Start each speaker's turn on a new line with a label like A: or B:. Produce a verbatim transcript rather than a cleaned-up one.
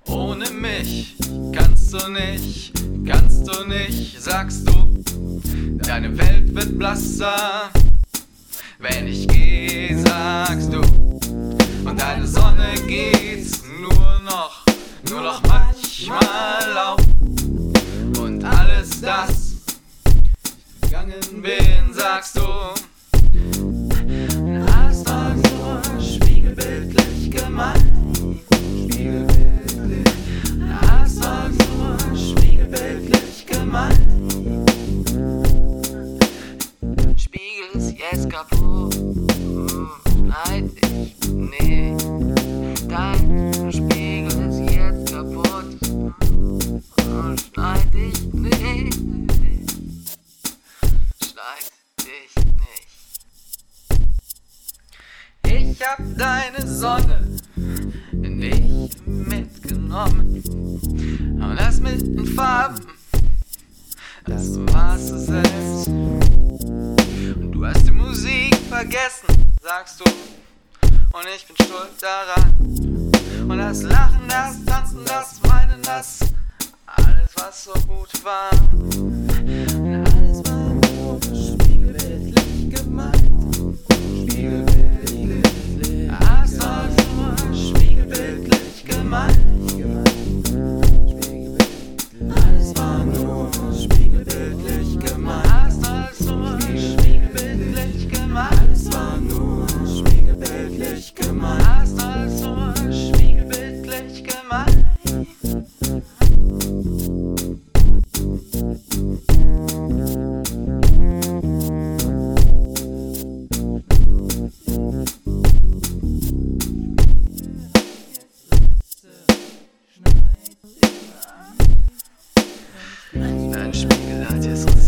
A: Ohne mich kannst du nicht, kannst du nicht, sagst du. Deine Welt wird blasser, wenn ich geh, sagst du. Und deine Sonne geht nur noch, nur noch manchmal auf. Und alles das, ich gegangen bin, sagst du. Alles doch nur spiegelbildlich gemeint. Spiegelbildlich. Alles doch nur spiegelbildlich gemeint. Spiegel ist jetzt kaputt. Schneid ich, nee. Dein Spiegel ist jetzt kaputt. Schneid ich, nee. Schneid dich nicht. Ich hab deine Sonne nicht mitgenommen. Und das mit den Farben, das warst du selbst. Und du hast die Musik vergessen, sagst du. Und ich bin schuld daran. Und das Lachen, das Tanzen, das Weinen, das alles, was so gut war. Und alles war nur spiegelbildlich gemeint. Spiegelbildlich. Alles war nur spiegelbildlich gemeint. Alles war nur spiegelbildlich gemeint. Alles war nur spiegelbildlich gemeint. Alles war nur spiegelbildlich gemeint. Alles war nur spiegelbildlich gemeint. Dein Spiegel hat jetzt